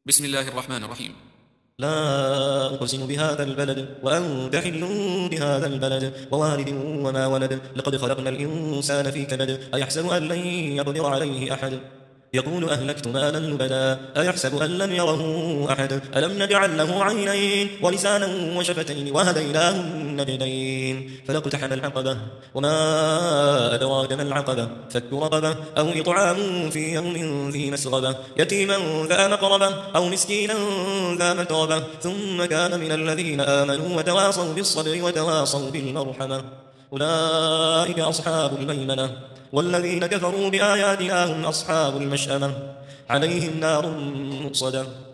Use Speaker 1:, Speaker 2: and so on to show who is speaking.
Speaker 1: بسم الله الرحمن الرحيم.
Speaker 2: لا أقسم بهذا البلد وأنت حل بهذا البلد ووالد وما ولد لقد خلقنا الإنسان في كبد أيحسب أن لن يقدر عليه أحد يقول أهلكت مالا لبدا أيحسب أن لم يره أحد ألم نجعل له عينين ولسانا وشفتين وهديناه النجدين فلاقتحم العقبة وما أدراك ما العقبة فك رقبة أو إطعام في يوم ذي مسغبة يتيما ذا مقربة أو مسكينا ذا متربة ثم كان من الذين آمنوا وتواصوا بالصبر وتواصوا بالمرحمة أولئك أصحاب الميمنة والذين كفروا بآياتنا هم أصحاب المشأمة عليهم نار مؤصدة